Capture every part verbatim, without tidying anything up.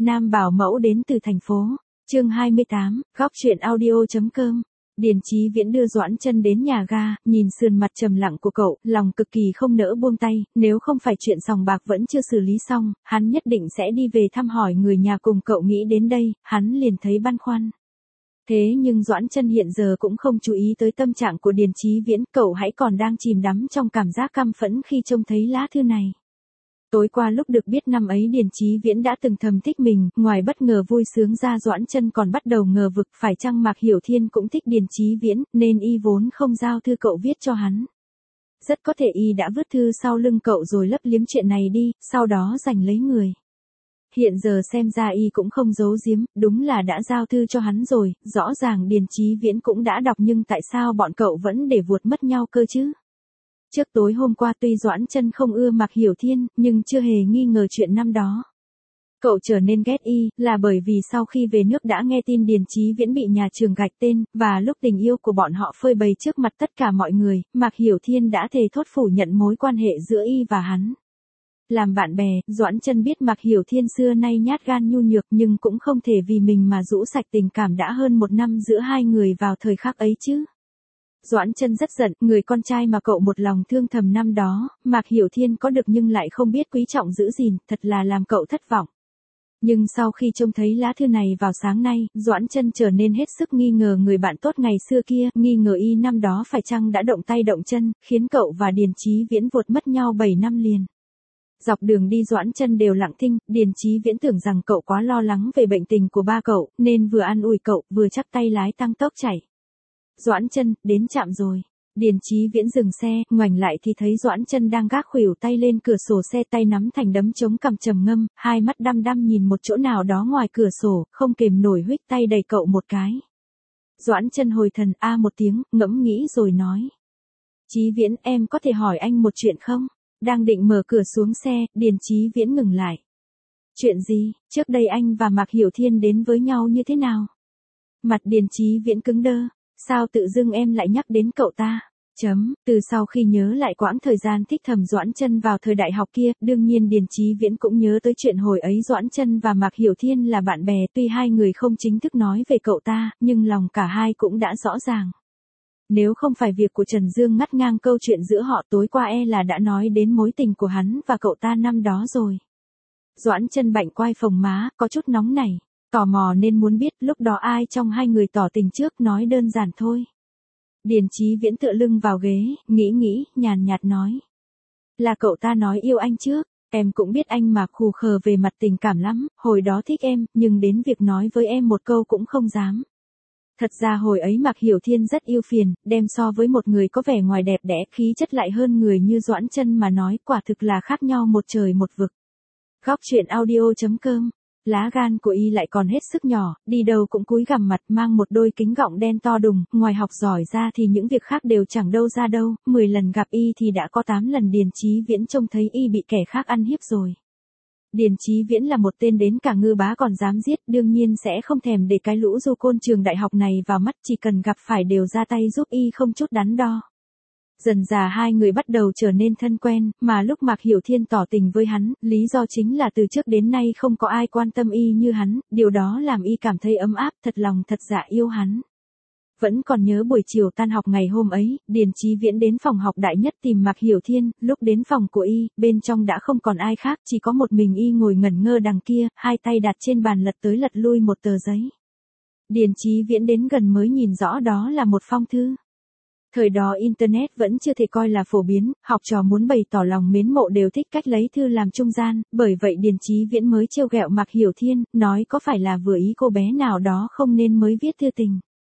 Nam bảo mẫu đến từ thành phố. Chương hai mươi tám, góc truyện audio.com. Điền Chí Viễn đưa Doãn Chân đến nhà ga, nhìn sườn mặt trầm lặng của cậu, lòng cực kỳ không nỡ buông tay, nếu không phải chuyện sòng bạc vẫn chưa xử lý xong, hắn nhất định sẽ đi về thăm hỏi người nhà cùng cậu. Nghĩ đến đây, hắn liền thấy băn khoăn. Thế nhưng Doãn Chân hiện giờ cũng không chú ý tới tâm trạng của Điền Chí Viễn, cậu hãy còn đang chìm đắm trong cảm giác căm phẫn khi trông thấy lá thư này. Tối qua lúc được biết năm ấy Điền Chí Viễn đã từng thầm thích mình, ngoài bất ngờ vui sướng ra Doãn Chân còn bắt đầu ngờ vực phải chăng Mạc Hiểu Thiên cũng thích Điền Chí Viễn, nên y vốn không giao thư cậu viết cho hắn. Rất có thể y đã vứt thư sau lưng cậu rồi lấp liếm chuyện này đi, sau đó giành lấy người. Hiện giờ xem ra y cũng không giấu giếm, đúng là đã giao thư cho hắn rồi, rõ ràng Điền Chí Viễn cũng đã đọc nhưng tại sao bọn cậu vẫn để vuột mất nhau cơ chứ? Trước tối hôm qua tuy Doãn Chân không ưa Mạc Hiểu Thiên, nhưng chưa hề nghi ngờ chuyện năm đó. Cậu trở nên ghét y, là bởi vì sau khi về nước đã nghe tin Điền Chí Viễn bị nhà trường gạch tên, và lúc tình yêu của bọn họ phơi bày trước mặt tất cả mọi người, Mạc Hiểu Thiên đã thề thốt phủ nhận mối quan hệ giữa y và hắn. Làm bạn bè, Doãn Chân biết Mạc Hiểu Thiên xưa nay nhát gan nhu nhược nhưng cũng không thể vì mình mà rũ sạch tình cảm đã hơn một năm giữa hai người vào thời khắc ấy chứ. Doãn Chân rất giận, người con trai mà cậu một lòng thương thầm năm đó, Mạc Hiểu Thiên có được nhưng lại không biết quý trọng giữ gìn, thật là làm cậu thất vọng. Nhưng sau khi trông thấy lá thư này vào sáng nay, Doãn Chân trở nên hết sức nghi ngờ người bạn tốt ngày xưa kia, nghi ngờ y năm đó phải chăng đã động tay động chân, khiến cậu và Điền Chí Viễn vuột mất nhau bảy năm liền. Dọc đường đi Doãn Chân đều lặng thinh, Điền Chí Viễn tưởng rằng cậu quá lo lắng về bệnh tình của ba cậu, nên vừa an ủi cậu, vừa chắp tay lái tăng tốc chạy. Doãn Chân, đến trạm rồi. Điền Chí Viễn dừng xe, ngoảnh lại thì thấy Doãn Chân đang gác khuỷu tay lên cửa sổ xe, tay nắm thành đấm chống cằm trầm ngâm, hai mắt đăm đăm nhìn một chỗ nào đó ngoài cửa sổ, không kềm nổi huých tay đẩy cậu một cái. Doãn Chân hồi thần a một tiếng, ngẫm nghĩ rồi nói. Chí Viễn, em có thể hỏi anh một chuyện không? Đang định mở cửa xuống xe, Điền Chí Viễn ngừng lại. Chuyện gì? Trước đây anh và Mạc Hiểu Thiên đến với nhau như thế nào? Mặt Điền Chí Viễn cứng đơ. Sao tự dưng em lại nhắc đến cậu ta? Chấm, từ sau khi nhớ lại quãng thời gian thích thầm Doãn Chân vào thời đại học kia, đương nhiên Điền Chí Viễn cũng nhớ tới chuyện hồi ấy Doãn Chân và Mạc Hiểu Thiên là bạn bè, tuy hai người không chính thức nói về cậu ta, nhưng lòng cả hai cũng đã rõ ràng. Nếu không phải việc của Trần Dương ngắt ngang câu chuyện giữa họ tối qua e là đã nói đến mối tình của hắn và cậu ta năm đó rồi. Doãn Chân bạnh quai phồng má, có chút nóng nảy. Tò mò nên muốn biết lúc đó ai trong hai người tỏ tình trước, nói đơn giản thôi. Điền Chí Viễn tựa lưng vào ghế, nghĩ nghĩ, nhàn nhạt nói. Là cậu ta nói yêu anh trước, em cũng biết anh mà khù khờ về mặt tình cảm lắm, hồi đó thích em, nhưng đến việc nói với em một câu cũng không dám. Thật ra hồi ấy Mạc Hiểu Thiên rất yêu phiền, đem so với một người có vẻ ngoài đẹp đẽ, khí chất lại hơn người như Doãn Chân mà nói, quả thực là khác nhau một trời một vực. Góc truyện audio.com. Lá gan của y lại còn hết sức nhỏ, đi đâu cũng cúi gằm mặt, mang một đôi kính gọng đen to đùng, ngoài học giỏi ra thì những việc khác đều chẳng đâu ra đâu, mười lần gặp y thì đã có tám lần Điền Chí Viễn trông thấy y bị kẻ khác ăn hiếp rồi. Điền Chí Viễn là một tên đến cả ngư bá còn dám giết, đương nhiên sẽ không thèm để cái lũ du côn trường đại học này vào mắt, chỉ cần gặp phải đều ra tay giúp y không chút đắn đo. Dần dà hai người bắt đầu trở nên thân quen, mà lúc Mạc Hiểu Thiên tỏ tình với hắn, lý do chính là từ trước đến nay không có ai quan tâm y như hắn, điều đó làm y cảm thấy ấm áp, thật lòng thật dạ yêu hắn. Vẫn còn nhớ buổi chiều tan học ngày hôm ấy, Điền Chí Viễn đến phòng học đại nhất tìm Mạc Hiểu Thiên, lúc đến phòng của y, bên trong đã không còn ai khác, chỉ có một mình y ngồi ngẩn ngơ đằng kia, hai tay đặt trên bàn lật tới lật lui một tờ giấy. Điền Chí Viễn đến gần mới nhìn rõ đó là một phong thư. Thời đó Internet vẫn chưa thể coi là phổ biến, học trò muốn bày tỏ lòng mến mộ đều thích cách lấy thư làm trung gian, bởi vậy Điền Chí Viễn mới trêu ghẹo Mạc Hiểu Thiên, nói có phải là vừa ý cô bé nào đó không nên mới viết thư tình.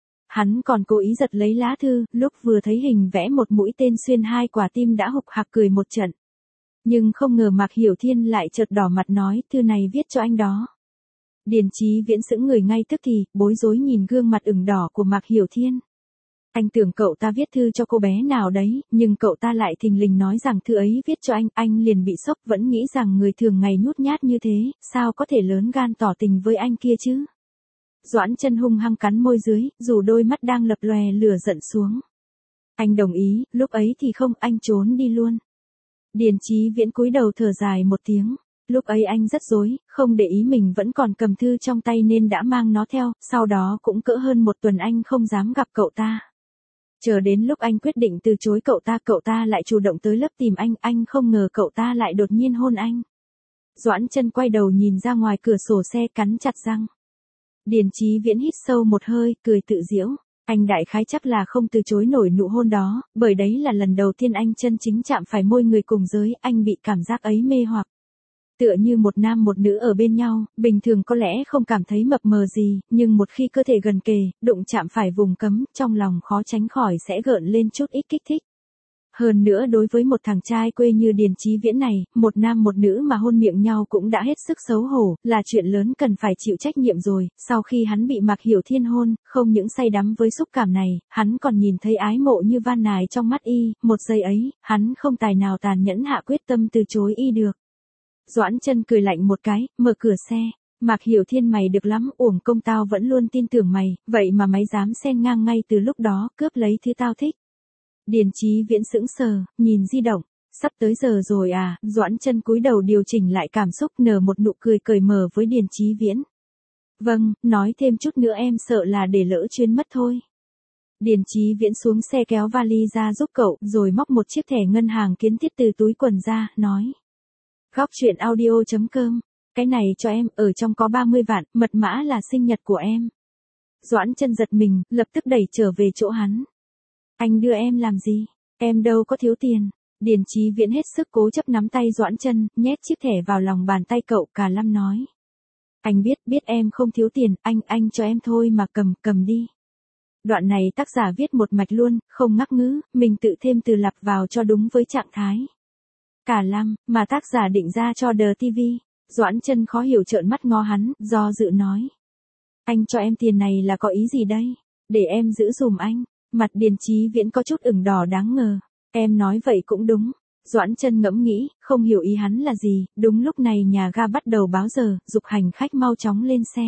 Hắn còn cố ý giật lấy lá thư, lúc vừa thấy hình vẽ một mũi tên xuyên hai quả tim đã hục hạc cười một trận. Nhưng không ngờ Mạc Hiểu Thiên lại chợt đỏ mặt nói, thư này viết cho anh đó. Điền Chí Viễn sững người ngay tức thì, bối rối nhìn gương mặt ửng đỏ của Mạc Hiểu Thiên. Anh tưởng cậu ta viết thư cho cô bé nào đấy, nhưng cậu ta lại thình lình nói rằng thư ấy viết cho anh, anh liền bị sốc, vẫn nghĩ rằng người thường ngày nhút nhát như thế, sao có thể lớn gan tỏ tình với anh kia chứ. Doãn Chân hung hăng cắn môi dưới, dù đôi mắt đang lập lòe lửa giận xuống. Anh đồng ý, lúc ấy thì không, anh trốn đi luôn. Điền Chí Viễn cúi đầu thở dài một tiếng. Lúc ấy anh rất rối, không để ý mình vẫn còn cầm thư trong tay nên đã mang nó theo, sau đó cũng cỡ hơn một tuần anh không dám gặp cậu ta. Chờ đến lúc anh quyết định từ chối cậu ta, cậu ta lại chủ động tới lớp tìm anh, anh không ngờ cậu ta lại đột nhiên hôn anh. Doãn Chân quay đầu nhìn ra ngoài cửa sổ xe cắn chặt răng. Điền Chí Viễn hít sâu một hơi, cười tự giễu. Anh đại khái chắc là không từ chối nổi nụ hôn đó, bởi đấy là lần đầu tiên anh chân chính chạm phải môi người cùng giới, anh bị cảm giác ấy mê hoặc. Tựa như một nam một nữ ở bên nhau, bình thường có lẽ không cảm thấy mập mờ gì, nhưng một khi cơ thể gần kề, đụng chạm phải vùng cấm, trong lòng khó tránh khỏi sẽ gợn lên chút ít kích thích. Hơn nữa đối với một thằng trai quê như Điền Chí Viễn này, một nam một nữ mà hôn miệng nhau cũng đã hết sức xấu hổ, là chuyện lớn cần phải chịu trách nhiệm rồi. Sau khi hắn bị Mạc Hiểu Thiên hôn, không những say đắm với xúc cảm này, hắn còn nhìn thấy ái mộ như van nài trong mắt y, một giây ấy, hắn không tài nào tàn nhẫn hạ quyết tâm từ chối y được. Doãn Chân cười lạnh một cái, mở cửa xe. Mạc Hiểu Thiên mày được lắm, uổng công tao vẫn luôn tin tưởng mày, vậy mà mày dám xen ngang ngay từ lúc đó, cướp lấy thứ tao thích. Điền Chí Viễn sững sờ, nhìn di động, sắp tới giờ rồi à, Doãn Chân cúi đầu điều chỉnh lại cảm xúc, nở một nụ cười cởi mở với Điền Chí Viễn. Vâng, nói thêm chút nữa em sợ là để lỡ chuyến mất thôi. Điền Chí Viễn xuống xe kéo vali ra giúp cậu, rồi móc một chiếc thẻ ngân hàng kiến thiết từ túi quần ra, nói. Góc truyện audio chấm com, cái này cho em, ở trong có ba mươi vạn, mật mã là sinh nhật của em. Doãn Chân giật mình, lập tức đẩy trở về chỗ hắn. Anh đưa em làm gì? Em đâu có thiếu tiền. Điền Chí Viễn hết sức cố chấp nắm tay Doãn Chân, nhét chiếc thẻ vào lòng bàn tay cậu, cả lâm nói. Anh biết, biết em không thiếu tiền, anh, anh cho em thôi mà, cầm, cầm đi. Đoạn này tác giả viết một mạch luôn, không ngắc ngứ, mình tự thêm từ lặp vào cho đúng với trạng thái. Cả lâm, mà tác giả định ra cho The ti vi. Doãn Chân khó hiểu trợn mắt ngó hắn, do dự nói. Anh cho em tiền này là có ý gì đây? Để em giữ dùm anh. Mặt Điền Chí Viễn có chút ửng đỏ đáng ngờ. Em nói vậy cũng đúng. Doãn Chân ngẫm nghĩ, không hiểu ý hắn là gì. Đúng lúc này nhà ga bắt đầu báo giờ, giục hành khách mau chóng lên xe.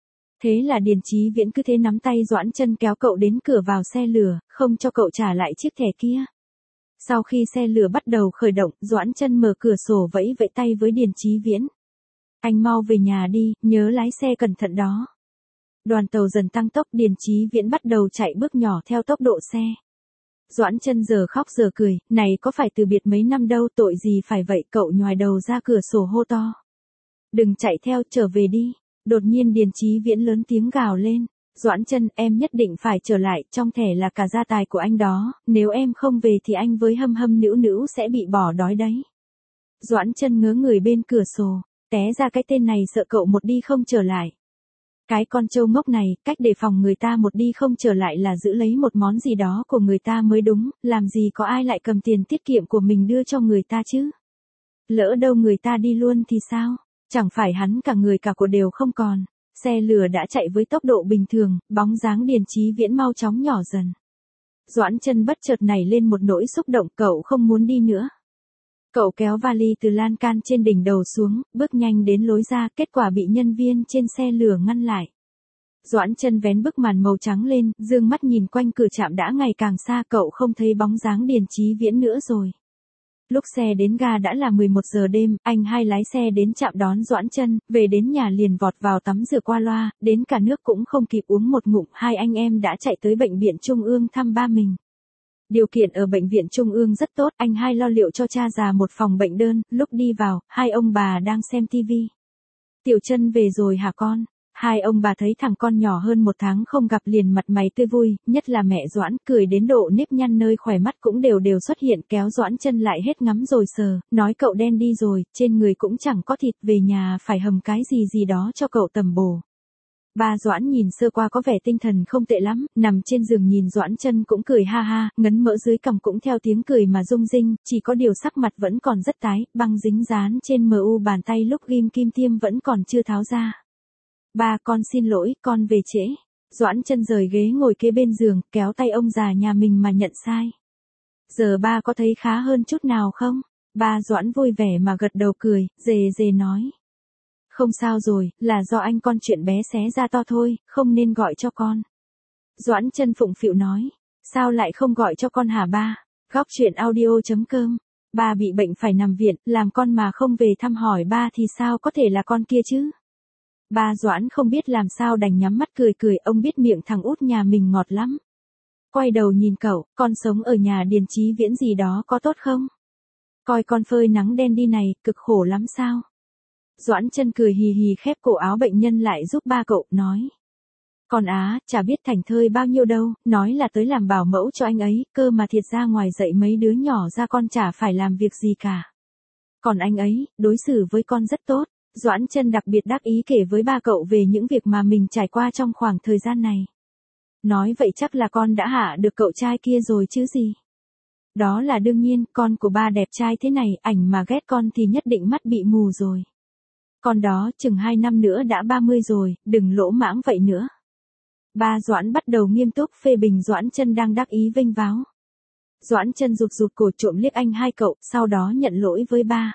Thế là Điền Chí Viễn cứ thế nắm tay Doãn Chân kéo cậu đến cửa vào xe lửa, không cho cậu trả lại chiếc thẻ kia. Sau khi xe lửa bắt đầu khởi động, Doãn Chân mở cửa sổ vẫy vẫy tay với Điền Chí Viễn. Anh mau về nhà đi, nhớ lái xe cẩn thận đó. Đoàn tàu dần tăng tốc, Điền Chí Viễn bắt đầu chạy bước nhỏ theo tốc độ xe. Doãn Chân giờ khóc giờ cười, này có phải từ biệt mấy năm đâu, tội gì phải vậy, cậu nhoài đầu ra cửa sổ hô to. Đừng chạy theo, trở về đi. Đột nhiên Điền Chí Viễn lớn tiếng gào lên. Doãn Chân, em nhất định phải trở lại, trong thẻ là cả gia tài của anh đó, nếu em không về thì anh với Hâm Hâm Nữu Nữu sẽ bị bỏ đói đấy. Doãn Chân ngớ người bên cửa sổ, té ra cái tên này sợ cậu một đi không trở lại. Cái con trâu ngốc này, cách đề phòng người ta một đi không trở lại là giữ lấy một món gì đó của người ta mới đúng, làm gì có ai lại cầm tiền tiết kiệm của mình đưa cho người ta chứ. Lỡ đâu người ta đi luôn thì sao, chẳng phải hắn cả người cả của đều không còn. Xe lửa đã chạy với tốc độ bình thường, bóng dáng Điền Chí Viễn mau chóng nhỏ dần. Doãn Chân bất chợt nảy lên một nỗi xúc động, cậu không muốn đi nữa. Cậu kéo vali từ lan can trên đỉnh đầu xuống, bước nhanh đến lối ra, kết quả bị nhân viên trên xe lửa ngăn lại. Doãn Chân vén bức màn màu trắng lên, dương mắt nhìn quanh cửa trạm đã ngày càng xa, cậu không thấy bóng dáng Điền Chí Viễn nữa rồi. Lúc xe đến ga đã là mười một giờ đêm, anh hai lái xe đến trạm đón Doãn Chân, về đến nhà liền vọt vào tắm rửa qua loa, đến cả nước cũng không kịp uống một ngụm, hai anh em đã chạy tới bệnh viện Trung ương thăm ba mình. Điều kiện ở bệnh viện Trung ương rất tốt, anh hai lo liệu cho cha già một phòng bệnh đơn, lúc đi vào, hai ông bà đang xem tivi. Tiểu Chân về rồi hả con? Hai ông bà thấy thằng con nhỏ hơn một tháng không gặp liền mặt mày tươi vui, nhất là mẹ Doãn, cười đến độ nếp nhăn nơi khóe mắt cũng đều đều xuất hiện, kéo Doãn Chân lại hết ngắm rồi sờ, nói cậu đen đi rồi, trên người cũng chẳng có thịt, về nhà phải hầm cái gì gì đó cho cậu tầm bổ. Ba Doãn nhìn sơ qua có vẻ tinh thần không tệ lắm, nằm trên giường nhìn Doãn Chân cũng cười ha ha, ngấn mỡ dưới cằm cũng theo tiếng cười mà rung rinh, chỉ có điều sắc mặt vẫn còn rất tái, băng dính dán trên mờ u bàn tay lúc ghim kim tiêm vẫn còn chưa tháo ra. Ba, con xin lỗi, con về trễ. Doãn Chân rời ghế ngồi kế bên giường, kéo tay ông già nhà mình mà nhận sai. Giờ ba có thấy khá hơn chút nào không? Ba Doãn vui vẻ mà gật đầu cười, dề dề nói. Không sao rồi, là do anh con chuyện bé xé ra to thôi, không nên gọi cho con. Doãn Chân phụng phịu nói. Sao lại không gọi cho con hả ba? Góc truyện audio chấm com Ba bị bệnh phải nằm viện, làm con mà không về thăm hỏi ba thì sao có thể là con kia chứ? Ba Doãn không biết làm sao đành nhắm mắt cười cười, ông biết miệng thằng út nhà mình ngọt lắm. Quay đầu nhìn cậu, con sống ở nhà Điền Chí Viễn gì đó có tốt không? Coi con phơi nắng đen đi này, cực khổ lắm sao? Doãn Chân cười hì hì khép cổ áo bệnh nhân lại giúp ba cậu, nói. Con á, chả biết thành thơi bao nhiêu đâu, nói là tới làm bảo mẫu cho anh ấy, cơ mà thiệt ra ngoài dạy mấy đứa nhỏ ra con chả phải làm việc gì cả. Còn anh ấy, đối xử với con rất tốt. Doãn Chân đặc biệt đắc ý kể với ba cậu về những việc mà mình trải qua trong khoảng thời gian này. Nói vậy chắc là con đã hạ được cậu trai kia rồi chứ gì. Đó là đương nhiên, con của ba đẹp trai thế này, ảnh mà ghét con thì nhất định mắt bị mù rồi. Con đó, chừng hai năm nữa đã ba mươi rồi, đừng lỗ mãng vậy nữa. Ba Doãn bắt đầu nghiêm túc phê bình Doãn Chân đang đắc ý vênh váo. Doãn Chân rụt rụt cổ trộm liếc anh hai cậu, sau đó nhận lỗi với ba.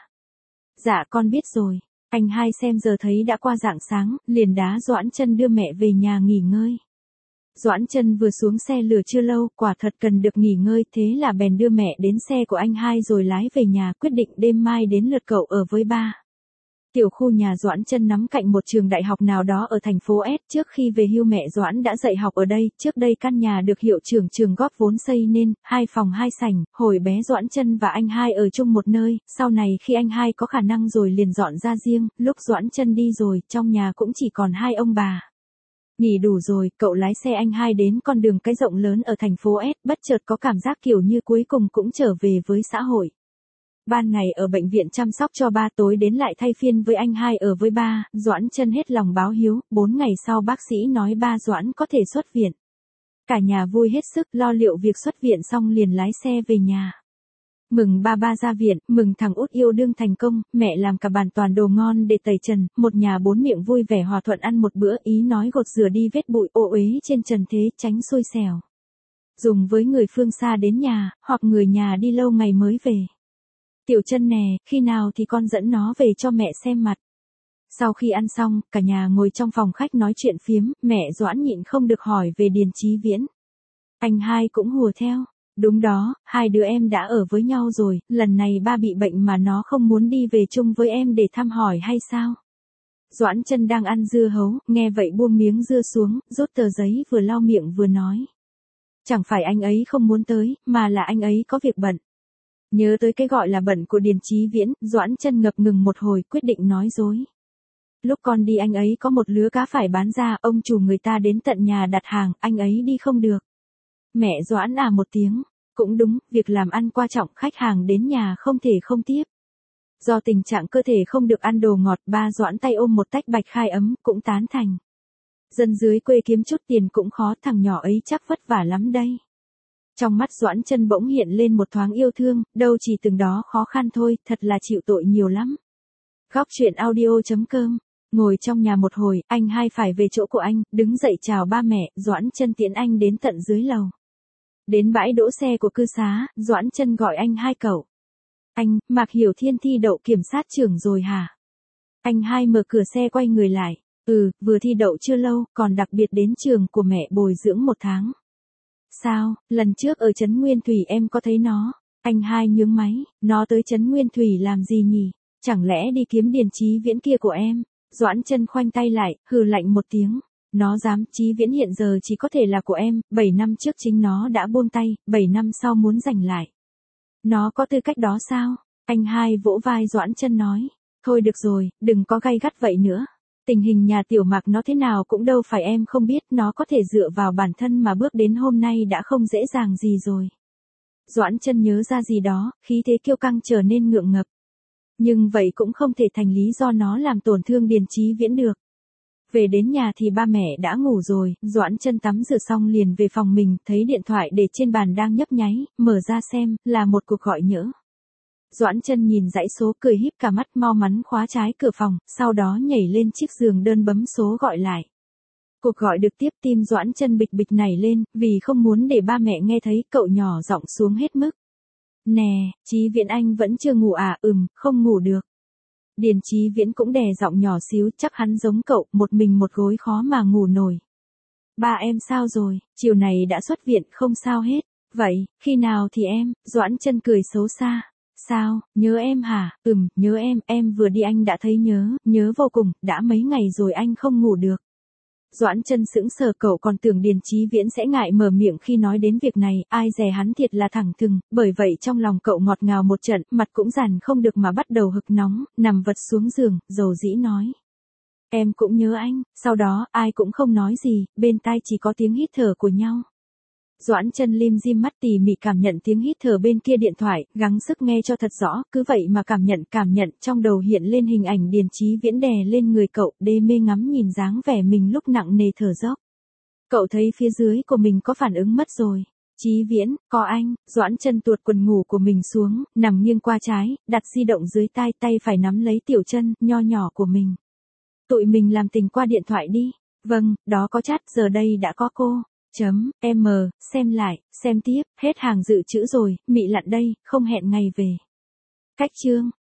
Dạ con biết rồi. Anh hai xem giờ thấy đã qua rạng sáng, liền đá Doãn Chân đưa mẹ về nhà nghỉ ngơi. Doãn Chân vừa xuống xe lửa chưa lâu, quả thật cần được nghỉ ngơi, thế là bèn đưa mẹ đến xe của anh hai rồi lái về nhà, quyết định đêm mai đến lượt cậu ở với ba. Tiểu khu nhà Doãn Chân nắm cạnh một trường đại học nào đó ở thành phố S, trước khi về hưu mẹ Doãn đã dạy học ở đây, trước đây căn nhà được hiệu trưởng trường góp vốn xây nên, hai phòng hai sảnh, hồi bé Doãn Chân và anh hai ở chung một nơi, sau này khi anh hai có khả năng rồi liền dọn ra riêng, lúc Doãn Chân đi rồi, trong nhà cũng chỉ còn hai ông bà. Nghỉ đủ rồi, cậu lái xe anh hai đến con đường cái rộng lớn ở thành phố S, bất chợt có cảm giác kiểu như cuối cùng cũng trở về với xã hội. Ban ngày ở bệnh viện chăm sóc cho ba, tối đến lại thay phiên với anh hai ở với ba, Doãn Chân hết lòng báo hiếu, bốn ngày sau bác sĩ nói ba Doãn có thể xuất viện. Cả nhà vui hết sức, lo liệu việc xuất viện xong liền lái xe về nhà. Mừng ba ba ra viện, mừng thằng út yêu đương thành công, mẹ làm cả bàn toàn đồ ngon để tẩy trần, một nhà bốn miệng vui vẻ hòa thuận ăn một bữa, ý nói gột rửa đi vết bụi ô uế trên trần thế, tránh xui xẻo. Dùng với người phương xa đến nhà, hoặc người nhà đi lâu ngày mới về. Tiểu Chân nè, khi nào thì con dẫn nó về cho mẹ xem mặt. Sau khi ăn xong, cả nhà ngồi trong phòng khách nói chuyện phiếm, mẹ Doãn nhịn không được hỏi về Điền Chí Viễn. Anh hai cũng hùa theo. Đúng đó, hai đứa em đã ở với nhau rồi, lần này ba bị bệnh mà nó không muốn đi về chung với em để thăm hỏi hay sao? Doãn Chân đang ăn dưa hấu, nghe vậy buông miếng dưa xuống, rút tờ giấy vừa lau miệng vừa nói. Chẳng phải anh ấy không muốn tới, mà là anh ấy có việc bận. Nhớ tới cái gọi là bận của Điền Chí Viễn, Doãn Chân ngập ngừng một hồi, quyết định nói dối. Lúc con đi anh ấy có một lứa cá phải bán ra, ông chủ người ta đến tận nhà đặt hàng, anh ấy đi không được. Mẹ Doãn à một tiếng, cũng đúng, việc làm ăn quan trọng, khách hàng đến nhà không thể không tiếp. Do tình trạng cơ thể không được ăn đồ ngọt, ba Doãn tay ôm một tách bạch khai ấm, cũng tán thành. Dân dưới quê kiếm chút tiền cũng khó, thằng nhỏ ấy chắc vất vả lắm đây. Trong mắt Doãn Chân bỗng hiện lên một thoáng yêu thương, đâu chỉ từng đó khó khăn thôi, thật là chịu tội nhiều lắm. Góc truyện audio chấm com. Ngồi trong nhà một hồi, anh hai phải về chỗ của anh, đứng dậy chào ba mẹ, Doãn Chân tiễn anh đến tận dưới lầu. Đến bãi đỗ xe của cư xá, Doãn Chân gọi anh hai cậu. Anh, Mạc Hiểu Thiên thi đậu kiểm sát trưởng rồi hả? Anh hai mở cửa xe quay người lại. Ừ, vừa thi đậu chưa lâu, còn đặc biệt đến trường của mẹ bồi dưỡng một tháng. Sao, lần trước ở Trấn Nguyên Thủy em có thấy nó? Anh hai nhướng máy, nó tới Trấn Nguyên Thủy làm gì nhỉ? Chẳng lẽ đi kiếm Điền Chí Viễn kia của em? Doãn Chân khoanh tay lại, hừ lạnh một tiếng. Nó dám, Chí Viễn hiện giờ chỉ có thể là của em, bảy năm trước chính nó đã buông tay, bảy năm sau muốn giành lại. Nó có tư cách đó sao? Anh hai vỗ vai Doãn Chân nói. Thôi được rồi, đừng có gay gắt vậy nữa. Tình hình nhà Tiểu Mạc nó thế nào cũng đâu phải em không biết, nó có thể dựa vào bản thân mà bước đến hôm nay đã không dễ dàng gì rồi. Doãn Chân nhớ ra gì đó, khí thế kiêu căng trở nên ngượng ngập. Nhưng vậy cũng không thể thành lý do nó làm tổn thương Điền Chí Viễn được. Về đến nhà thì ba mẹ đã ngủ rồi, Doãn Chân tắm rửa xong liền về phòng mình, thấy điện thoại để trên bàn đang nhấp nháy, mở ra xem, là một cuộc gọi nhỡ. Doãn Chân nhìn dãy số cười híp cả mắt, mau mắn khóa trái cửa phòng, sau đó nhảy lên chiếc giường đơn bấm số gọi lại. Cuộc gọi được tiếp, tim Doãn Chân bịch bịch nảy lên, vì không muốn để ba mẹ nghe thấy, cậu nhỏ giọng xuống hết mức. Nè, Chí Viễn anh vẫn chưa ngủ à? Ừm, không ngủ được. Điền Chí Viễn cũng đè giọng nhỏ xíu, chắc hắn giống cậu, một mình một gối khó mà ngủ nổi. Ba em sao rồi, chiều này đã xuất viện, không sao hết. Vậy, khi nào thì em? Doãn Chân cười xấu xa. Sao, nhớ em hả? Ừm, nhớ em, em vừa đi anh đã thấy nhớ, nhớ vô cùng, đã mấy ngày rồi anh không ngủ được. Doãn Chân sững sờ, cậu còn tưởng Điền Chí Viễn sẽ ngại mở miệng khi nói đến việc này, ai dè hắn thiệt là thẳng thừng, bởi vậy trong lòng cậu ngọt ngào một trận, mặt cũng dằn không được mà bắt đầu hực nóng, nằm vật xuống giường, dầu dĩ nói. Em cũng nhớ anh, sau đó, ai cũng không nói gì, bên tai chỉ có tiếng hít thở của nhau. Doãn Chân lim dim mắt tỉ mỉ cảm nhận tiếng hít thở bên kia điện thoại, gắng sức nghe cho thật rõ, cứ vậy mà cảm nhận cảm nhận, trong đầu hiện lên hình ảnh Điền Chí Viễn đè lên người cậu, đê mê ngắm nhìn dáng vẻ mình lúc nặng nề thở dốc. Cậu thấy phía dưới của mình có phản ứng mất rồi. Chí Viễn, có anh. Doãn Chân tuột quần ngủ của mình xuống, nằm nghiêng qua trái, đặt di động dưới tai, tay phải nắm lấy tiểu chân nho nhỏ của mình. Tụi mình làm tình qua điện thoại đi. Vâng, đó có chat, giờ đây đã có cô. Chấm, M, xem lại, xem tiếp, hết hàng dự trữ rồi, mị lặn đây, không hẹn ngày về. Cách chương.